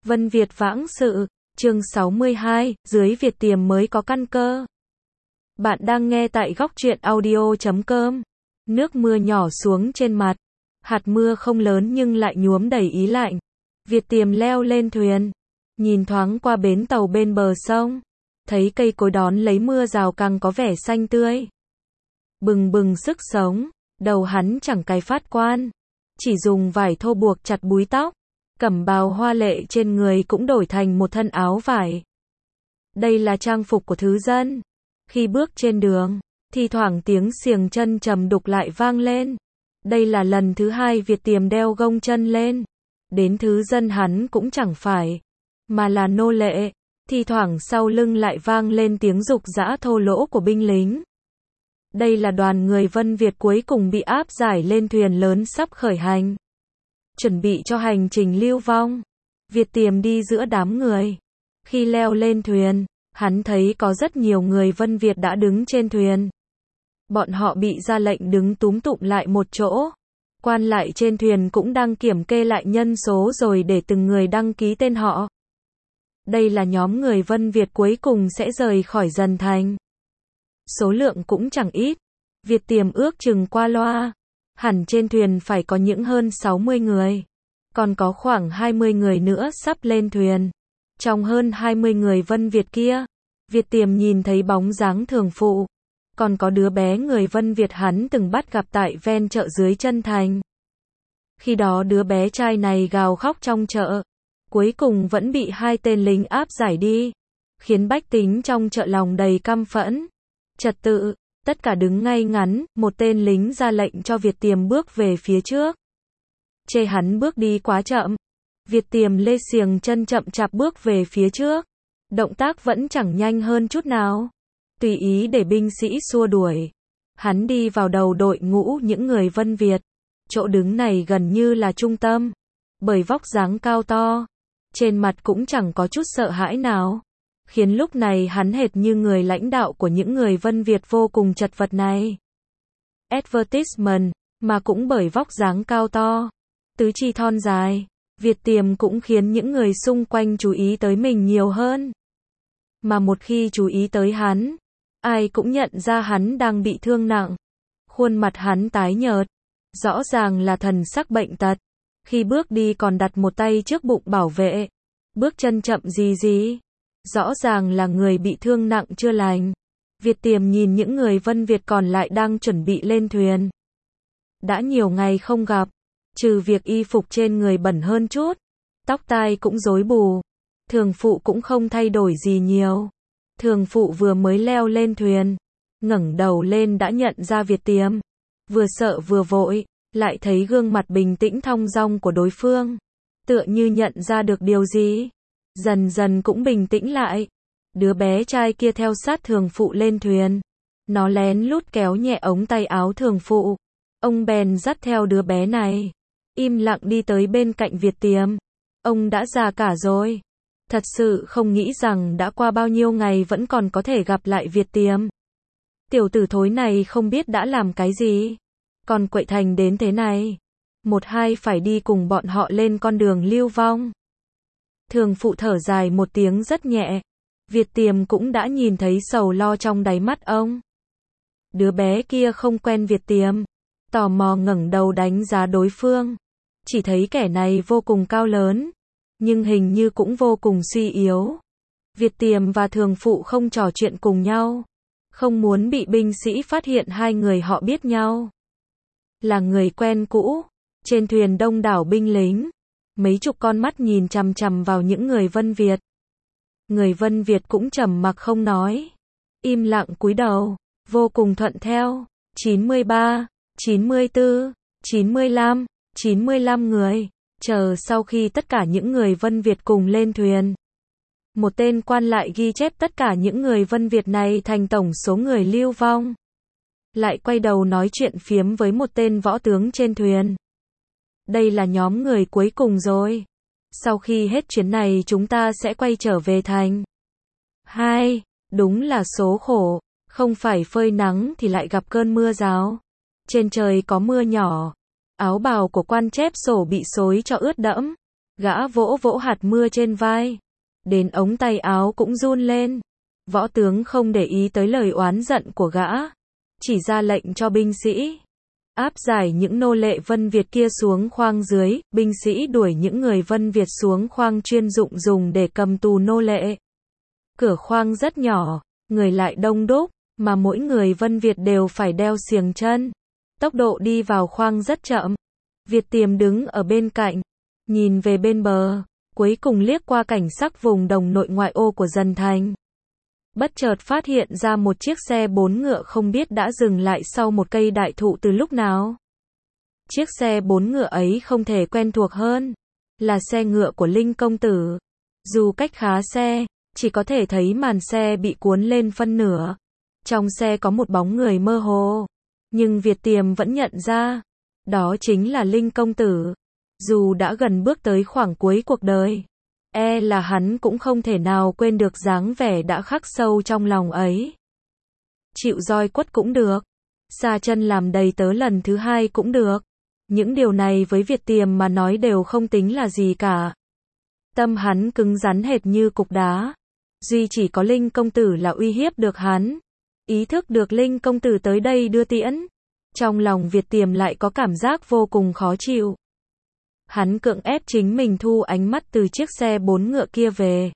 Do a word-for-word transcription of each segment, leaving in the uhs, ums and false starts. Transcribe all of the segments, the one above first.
Vân Việt Vãng Sự, chương sáu mươi hai, dưới Việt Tiềm mới có căn cơ. Bạn đang nghe tại góc truyện audio chấm com. Nước mưa nhỏ xuống trên mặt. Hạt mưa không lớn nhưng lại nhuốm đầy ý lạnh. Việt Tiềm leo lên thuyền. Nhìn thoáng qua bến tàu bên bờ sông. Thấy cây cối đón lấy mưa rào càng có vẻ xanh tươi. Bừng bừng sức sống. Đầu hắn chẳng cài phát quan. Chỉ dùng vải thô buộc chặt búi tóc. Cẩm bào hoa lệ trên người cũng đổi thành một thân áo vải. Đây là trang phục của thứ dân. Khi bước trên đường, thi thoảng tiếng xiềng chân trầm đục lại vang lên. Đây là lần thứ hai Việt Tiềm đeo gông chân lên. Đến thứ dân hắn cũng chẳng phải, mà là nô lệ. Thi thoảng sau lưng lại vang lên tiếng rục rã thô lỗ của binh lính. Đây là đoàn người Vân Việt cuối cùng bị áp giải lên thuyền lớn sắp khởi hành. Chuẩn bị cho hành trình lưu vong. Việt Tiềm đi giữa đám người. Khi leo lên thuyền, hắn thấy có rất nhiều người Vân Việt đã đứng trên thuyền. Bọn họ bị ra lệnh đứng túm tụm lại một chỗ. Quan lại trên thuyền cũng đang kiểm kê lại nhân số rồi để từng người đăng ký tên họ. Đây là nhóm người Vân Việt cuối cùng sẽ rời khỏi Dần Thành. Số lượng cũng chẳng ít. Việt Tiềm ước chừng qua loa. Hẳn trên thuyền phải có những hơn sáu mươi người. Còn có khoảng hai mươi người nữa sắp lên thuyền. Trong hơn hai mươi người Vân Việt kia, Việt Tiềm nhìn thấy bóng dáng Thường Phụ. Còn có đứa bé người Vân Việt hắn từng bắt gặp tại ven chợ dưới chân thành. Khi đó đứa bé trai này gào khóc trong chợ. Cuối cùng vẫn bị hai tên lính áp giải đi. Khiến bách tính trong chợ lòng đầy căm phẫn. Trật tự. Tất cả đứng ngay ngắn, một tên lính ra lệnh cho Việt Tiềm bước về phía trước. Chê hắn bước đi quá chậm. Việt Tiềm lê xiềng chân chậm chạp bước về phía trước. Động tác vẫn chẳng nhanh hơn chút nào. Tùy ý để binh sĩ xua đuổi. Hắn đi vào đầu đội ngũ những người Vân Việt. Chỗ đứng này gần như là trung tâm. Bởi vóc dáng cao to. Trên mặt cũng chẳng có chút sợ hãi nào. Khiến lúc này hắn hệt như người lãnh đạo của những người Vân Việt vô cùng chật vật này. Advertisement, mà cũng bởi vóc dáng cao to, tứ chi thon dài, Việt Tiềm cũng khiến những người xung quanh chú ý tới mình nhiều hơn. Mà một khi chú ý tới hắn, ai cũng nhận ra hắn đang bị thương nặng. Khuôn mặt hắn tái nhợt, rõ ràng là thần sắc bệnh tật. Khi bước đi còn đặt một tay trước bụng bảo vệ, bước chân chậm gì gì. Rõ ràng là người bị thương nặng chưa lành. Việt Tiềm nhìn những người Vân Việt còn lại đang chuẩn bị lên thuyền. Đã nhiều ngày không gặp, trừ việc y phục trên người bẩn hơn chút, tóc tai cũng rối bù. Thường Phụ cũng không thay đổi gì nhiều. Thường Phụ vừa mới leo lên thuyền, ngẩng đầu lên đã nhận ra Việt Tiềm. Vừa sợ vừa vội, lại thấy gương mặt bình tĩnh thong dong của đối phương. Tựa như nhận ra được điều gì. Dần dần cũng bình tĩnh lại. Đứa bé trai kia theo sát Thường Phụ lên thuyền. Nó lén lút kéo nhẹ ống tay áo Thường Phụ. Ông bèn dắt theo đứa bé này. Im lặng đi tới bên cạnh Việt Tiềm. Ông đã già cả rồi. Thật sự không nghĩ rằng đã qua bao nhiêu ngày vẫn còn có thể gặp lại Việt Tiềm. Tiểu tử thối này không biết đã làm cái gì. Còn quậy thành đến thế này. Một hai phải đi cùng bọn họ lên con đường lưu vong. Thường Phụ thở dài một tiếng rất nhẹ. Việt Tiềm cũng đã nhìn thấy sầu lo trong đáy mắt ông. Đứa bé kia không quen Việt Tiềm. Tò mò ngẩng đầu đánh giá đối phương. Chỉ thấy kẻ này vô cùng cao lớn. Nhưng hình như cũng vô cùng suy yếu. Việt Tiềm và Thường Phụ không trò chuyện cùng nhau. Không muốn bị binh sĩ phát hiện hai người họ biết nhau. Là người quen cũ. Trên thuyền đông đảo binh lính. Mấy chục con mắt nhìn chằm chằm vào những người Vân Việt. Người Vân Việt cũng trầm mặc không nói. Im lặng cúi đầu, vô cùng thuận theo. chín mươi ba, chín mươi tư, chín mươi lăm, chín mươi lăm người. Chờ sau khi tất cả những người Vân Việt cùng lên thuyền. Một tên quan lại ghi chép tất cả những người Vân Việt này thành tổng số người lưu vong. Lại quay đầu nói chuyện phiếm với một tên võ tướng trên thuyền. Đây là nhóm người cuối cùng rồi. Sau khi hết chuyến này chúng ta sẽ quay trở về thành. Hai, đúng là số khổ. Không phải phơi nắng thì lại gặp cơn mưa rào. Trên trời có mưa nhỏ. Áo bào của quan chép sổ bị xối cho ướt đẫm. Gã vỗ vỗ hạt mưa trên vai. Đến ống tay áo cũng run lên. Võ tướng không để ý tới lời oán giận của gã. Chỉ ra lệnh cho binh sĩ. Áp giải những nô lệ Vân Việt kia xuống khoang dưới. Binh sĩ đuổi những người Vân Việt xuống khoang chuyên dụng dùng để cầm tù nô lệ. Cửa khoang rất nhỏ. Người lại đông đúc. Mà mỗi người Vân Việt đều phải đeo xiềng chân. Tốc độ đi vào khoang rất chậm. Việt Tiềm đứng ở bên cạnh. Nhìn về bên bờ. Cuối cùng liếc qua cảnh sắc vùng đồng nội ngoại ô của Dần Thành. Bất chợt phát hiện ra một chiếc xe bốn ngựa không biết đã dừng lại sau một cây đại thụ từ lúc nào. Chiếc xe bốn ngựa ấy không thể quen thuộc hơn. Là xe ngựa của Linh công tử. Dù cách khá xe, chỉ có thể thấy màn xe bị cuốn lên phân nửa. Trong xe có một bóng người mơ hồ. Nhưng Việt Tiềm vẫn nhận ra. Đó chính là Linh công tử. Dù đã gần bước tới khoảng cuối cuộc đời. E là hắn cũng không thể nào quên được dáng vẻ đã khắc sâu trong lòng ấy. Chịu roi quất cũng được. Sa chân làm đầy tớ lần thứ hai cũng được. Những điều này với Việt Tiềm mà nói đều không tính là gì cả. Tâm hắn cứng rắn hệt như cục đá. Duy chỉ có Linh công tử là uy hiếp được hắn. Ý thức được Linh công tử tới đây đưa tiễn. Trong lòng Việt Tiềm lại có cảm giác vô cùng khó chịu. Hắn cưỡng ép chính mình thu ánh mắt từ chiếc xe bốn ngựa kia về.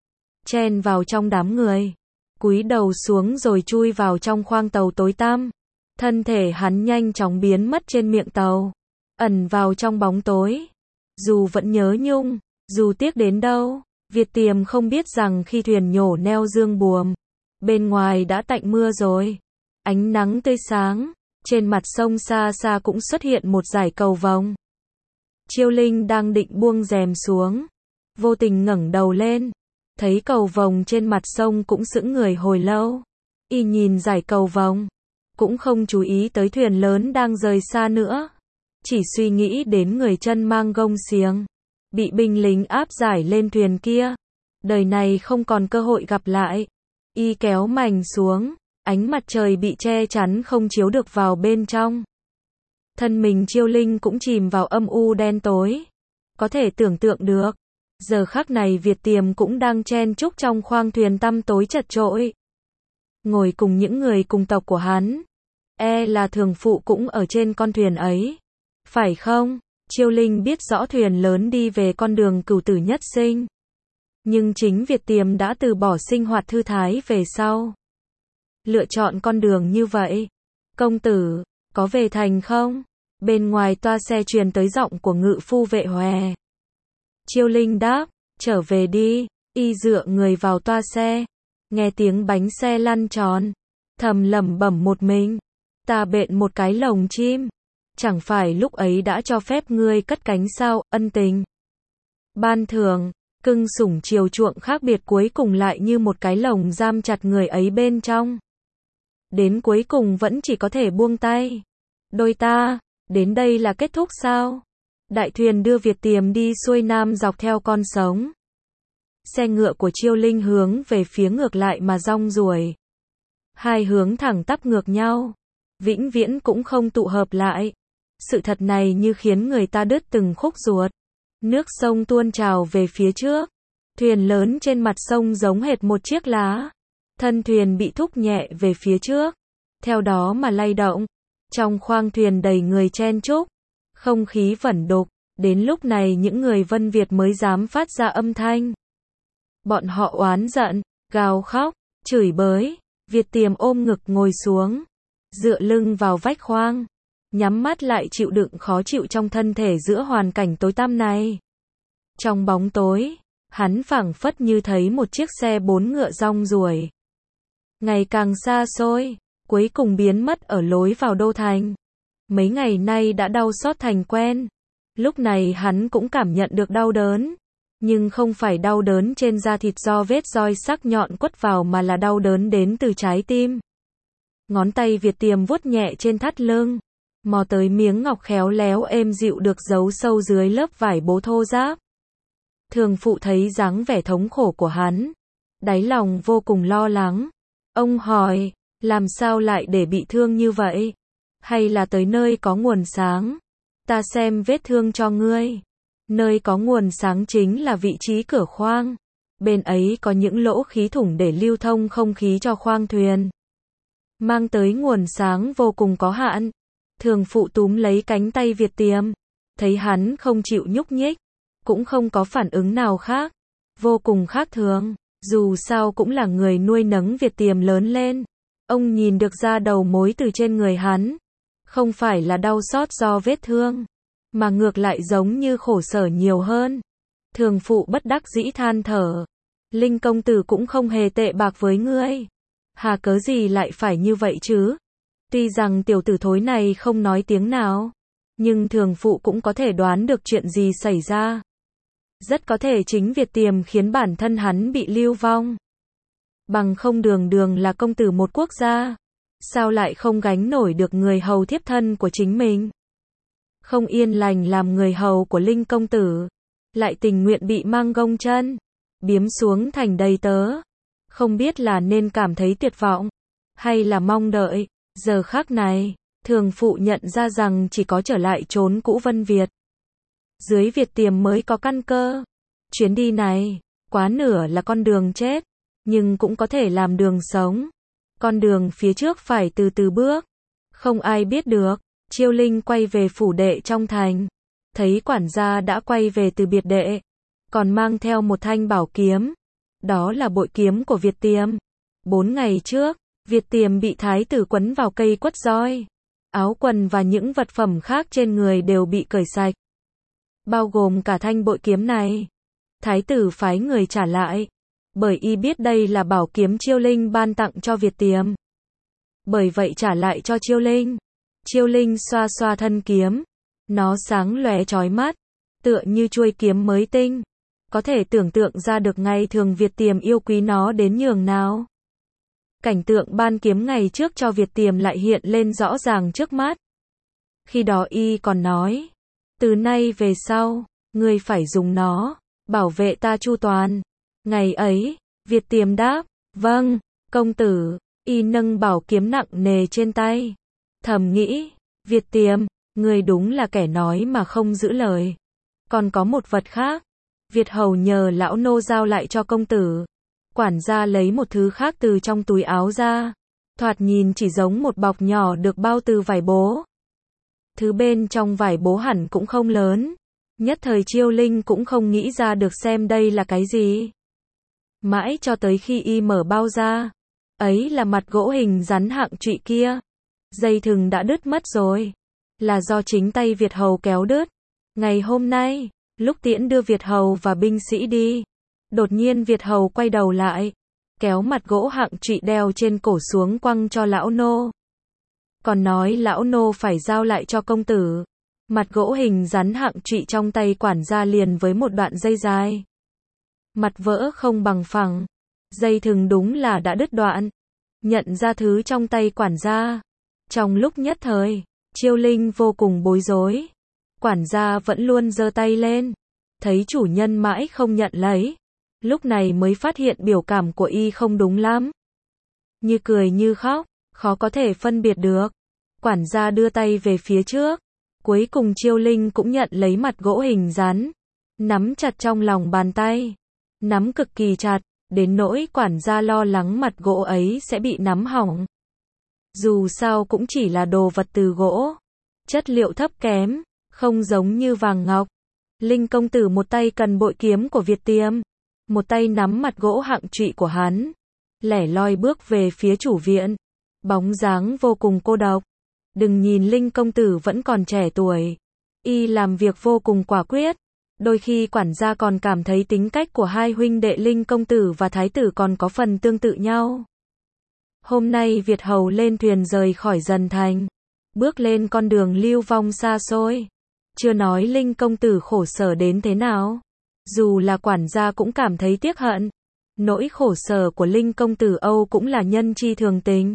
Chen vào trong đám người. Cúi đầu xuống rồi chui vào trong khoang tàu tối tăm. Thân thể hắn nhanh chóng biến mất trên miệng tàu. Ẩn vào trong bóng tối. Dù vẫn nhớ nhung, dù tiếc đến đâu, Việt Tiềm không biết rằng khi thuyền nhổ neo dương buồm, bên ngoài đã tạnh mưa rồi. Ánh nắng tươi sáng. Trên mặt sông xa xa cũng xuất hiện một dải cầu vồng. Chiêu Linh đang định buông rèm xuống. Vô tình ngẩng đầu lên. Thấy cầu vồng trên mặt sông cũng sững người hồi lâu. Y nhìn dải cầu vồng. Cũng không chú ý tới thuyền lớn đang rời xa nữa. Chỉ suy nghĩ đến người chân mang gông xiềng. Bị binh lính áp giải lên thuyền kia. Đời này không còn cơ hội gặp lại. Y kéo mành xuống. Ánh mặt trời bị che chắn không chiếu được vào bên trong. Thân mình Chiêu Linh cũng chìm vào âm u đen tối. Có thể tưởng tượng được. Giờ khắc này Việt Tiềm cũng đang chen chúc trong khoang thuyền tăm tối chật chội. Ngồi cùng những người cùng tộc của hắn. E là thường phụ cũng ở trên con thuyền ấy. Phải không? Chiêu Linh biết rõ thuyền lớn đi về con đường cửu tử nhất sinh. Nhưng chính Việt Tiềm đã từ bỏ sinh hoạt thư thái về sau. Lựa chọn con đường như vậy. Công tử, có về thành không? Bên ngoài toa xe truyền tới giọng của ngự phu vệ Hòe. Chiêu Linh đáp, trở về đi. Y dựa người vào toa xe. Nghe tiếng bánh xe lăn tròn. Thầm lẩm bẩm một mình. Ta bện một cái lồng chim. Chẳng phải lúc ấy đã cho phép ngươi cất cánh sao, ân tình. Ban thưởng, cưng sủng chiều chuộng khác biệt cuối cùng lại như một cái lồng giam chặt người ấy bên trong. Đến cuối cùng vẫn chỉ có thể buông tay. Đôi ta, đến đây là kết thúc sao? Đại thuyền đưa Việt Tiềm đi xuôi nam dọc theo con sóng. Xe ngựa của Chiêu Linh hướng về phía ngược lại mà rong ruổi. Hai hướng thẳng tắp ngược nhau. Vĩnh viễn cũng không tụ hợp lại. Sự thật này như khiến người ta đứt từng khúc ruột. Nước sông tuôn trào về phía trước. Thuyền lớn trên mặt sông giống hệt một chiếc lá. Thân thuyền bị thúc nhẹ về phía trước. Theo đó mà lay động. Trong khoang thuyền đầy người chen chúc. Không khí vẩn đục. Đến lúc này những người Vân Việt mới dám phát ra âm thanh. Bọn họ oán giận, gào khóc, chửi bới. Việt Tiềm ôm ngực ngồi xuống. Dựa lưng vào vách khoang. Nhắm mắt lại chịu đựng khó chịu trong thân thể giữa hoàn cảnh tối tăm này. Trong bóng tối, hắn phảng phất như thấy một chiếc xe bốn ngựa rong ruổi. Ngày càng xa xôi, cuối cùng biến mất ở lối vào đô thành. Mấy ngày nay đã đau xót thành quen. Lúc này hắn cũng cảm nhận được đau đớn. Nhưng không phải đau đớn trên da thịt do vết roi sắc nhọn quất vào mà là đau đớn đến từ trái tim. Ngón tay Việt Tiềm vuốt nhẹ trên thắt lưng. Mò tới miếng ngọc khéo léo êm dịu được giấu sâu dưới lớp vải bố thô ráp. Thường phụ thấy dáng vẻ thống khổ của hắn. Đáy lòng vô cùng lo lắng. Ông hỏi, làm sao lại để bị thương như vậy? Hay là tới nơi có nguồn sáng? Ta xem vết thương cho ngươi. Nơi có nguồn sáng chính là vị trí cửa khoang. Bên ấy có những lỗ khí thủng để lưu thông không khí cho khoang thuyền. Mang tới nguồn sáng vô cùng có hạn. Thường phụ túm lấy cánh tay Việt Tiềm. Thấy hắn không chịu nhúc nhích. Cũng không có phản ứng nào khác. Vô cùng khác thường. Dù sao cũng là người nuôi nấng Việt Tiềm lớn lên. Ông nhìn được ra đầu mối từ trên người hắn. Không phải là đau xót do vết thương. Mà ngược lại giống như khổ sở nhiều hơn. Thường phụ bất đắc dĩ than thở. Linh công tử cũng không hề tệ bạc với ngươi. Hà cớ gì lại phải như vậy chứ? Tuy rằng tiểu tử thối này không nói tiếng nào. Nhưng thường phụ cũng có thể đoán được chuyện gì xảy ra. Rất có thể chính Việt Tiềm khiến bản thân hắn bị lưu vong. Bằng không đường đường là công tử một quốc gia. Sao lại không gánh nổi được người hầu thiếp thân của chính mình? Không yên lành làm người hầu của Linh công tử. Lại tình nguyện bị mang gông chân. Biếm xuống thành đầy tớ. Không biết là nên cảm thấy tuyệt vọng. Hay là mong đợi. Giờ khắc này, thường phụ nhận ra rằng chỉ có trở lại chốn cũ Vân Việt. Dưới Việt Tiềm mới có căn cơ. Chuyến đi này, quá nửa là con đường chết. Nhưng cũng có thể làm đường sống. Con đường phía trước phải từ từ bước. Không ai biết được. Chiêu Linh quay về phủ đệ trong thành. Thấy quản gia đã quay về từ biệt đệ. Còn mang theo một thanh bảo kiếm. Đó là bội kiếm của Việt Tiềm. Bốn ngày trước, Việt Tiềm bị thái tử quấn vào cây quất roi. Áo quần và những vật phẩm khác trên người đều bị cởi sạch. Bao gồm cả thanh bội kiếm này. Thái tử phái người trả lại. Bởi y biết đây là bảo kiếm Chiêu Linh ban tặng cho Việt Tiềm. Bởi vậy trả lại cho Chiêu Linh. Chiêu Linh xoa xoa thân kiếm. Nó sáng lóe chói mắt. Tựa như chuôi kiếm mới tinh. Có thể tưởng tượng ra được ngày thường Việt Tiềm yêu quý nó đến nhường nào. Cảnh tượng ban kiếm ngày trước cho Việt Tiềm lại hiện lên rõ ràng trước mắt. Khi đó y còn nói. Từ nay về sau, ngươi phải dùng nó. Bảo vệ ta chu toàn. Ngày ấy, Việt Tiềm đáp. Vâng, công tử. Y nâng bảo kiếm nặng nề trên tay. Thầm nghĩ. Việt Tiềm, ngươi đúng là kẻ nói mà không giữ lời. Còn có một vật khác. Việt hầu nhờ lão nô giao lại cho công tử. Quản gia lấy một thứ khác từ trong túi áo ra. Thoạt nhìn chỉ giống một bọc nhỏ được bao từ vải bố. Thứ bên trong vải bố hẳn cũng không lớn. Nhất thời Chiêu Linh cũng không nghĩ ra được xem đây là cái gì. Mãi cho tới khi y mở bao ra. Ấy là mặt gỗ hình rắn hạng trụy kia. Dây thừng đã đứt mất rồi. Là do chính tay Việt hầu kéo đứt. Ngày hôm nay, lúc tiễn đưa Việt hầu và binh sĩ đi. Đột nhiên Việt hầu quay đầu lại. Kéo mặt gỗ hạng trụy đeo trên cổ xuống quăng cho lão nô. Còn nói lão nô phải giao lại cho công tử. Mặt gỗ hình rắn hạng trụy trong tay quản gia liền với một đoạn dây dài. Mặt vỡ không bằng phẳng. Dây thừng đúng là đã đứt đoạn. Nhận ra thứ trong tay quản gia. Trong lúc nhất thời, Chiêu Linh vô cùng bối rối. Quản gia vẫn luôn giơ tay lên. Thấy chủ nhân mãi không nhận lấy. Lúc này mới phát hiện biểu cảm của y không đúng lắm. Như cười như khóc, khó có thể phân biệt được. Quản gia đưa tay về phía trước. Cuối cùng Chiêu Linh cũng nhận lấy mặt gỗ hình rắn. Nắm chặt trong lòng bàn tay. Nắm cực kỳ chặt, đến nỗi quản gia lo lắng mặt gỗ ấy sẽ bị nắm hỏng. Dù sao cũng chỉ là đồ vật từ gỗ. Chất liệu thấp kém, không giống như vàng ngọc. Linh công tử một tay cầm bội kiếm của Việt Tiềm. Một tay nắm mặt gỗ hạng trụy của hắn. Lẻ loi bước về phía chủ viện. Bóng dáng vô cùng cô độc. Đừng nhìn Linh công tử vẫn còn trẻ tuổi. Y làm việc vô cùng quả quyết. Đôi khi quản gia còn cảm thấy tính cách của hai huynh đệ Linh công tử và thái tử còn có phần tương tự nhau. Hôm nay Việt hầu lên thuyền rời khỏi Dần Thành. Bước lên con đường lưu vong xa xôi. Chưa nói Linh công tử khổ sở đến thế nào. Dù là quản gia cũng cảm thấy tiếc hận. Nỗi khổ sở của Linh công tử Âu cũng là nhân chi thường tình.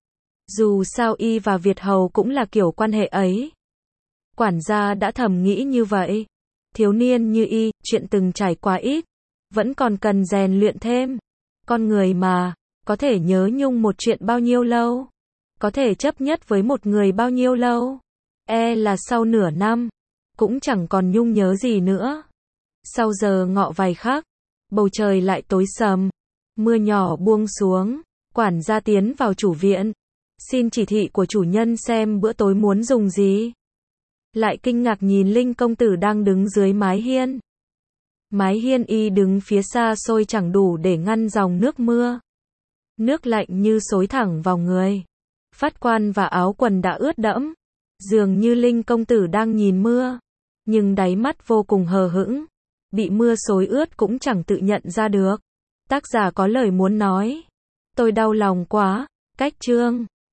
Dù sao y và Việt hầu cũng là kiểu quan hệ ấy. Quản gia đã thầm nghĩ như vậy. Thiếu niên như y, chuyện từng trải qua ít. Vẫn còn cần rèn luyện thêm. Con người mà, có thể nhớ nhung một chuyện bao nhiêu lâu? Có thể chấp nhất với một người bao nhiêu lâu? E là sau nửa năm. cũng chẳng còn nhung nhớ gì nữa. Sau giờ ngọ vài khắc, bầu trời lại tối sầm, mưa nhỏ buông xuống, quản gia tiến vào chủ viện, xin chỉ thị của chủ nhân xem bữa tối muốn dùng gì. Lại kinh ngạc nhìn Linh công tử đang đứng dưới mái hiên. Mái hiên y đứng phía xa xôi chẳng đủ để ngăn dòng nước mưa. Nước lạnh như xối thẳng vào người. Phát quan và áo quần đã ướt đẫm. Dường như Linh công tử đang nhìn mưa, nhưng đáy mắt vô cùng hờ hững. Bị mưa xối ướt cũng chẳng tự nhận ra được. Tác giả có lời muốn nói. Tôi đau lòng quá. Cách chương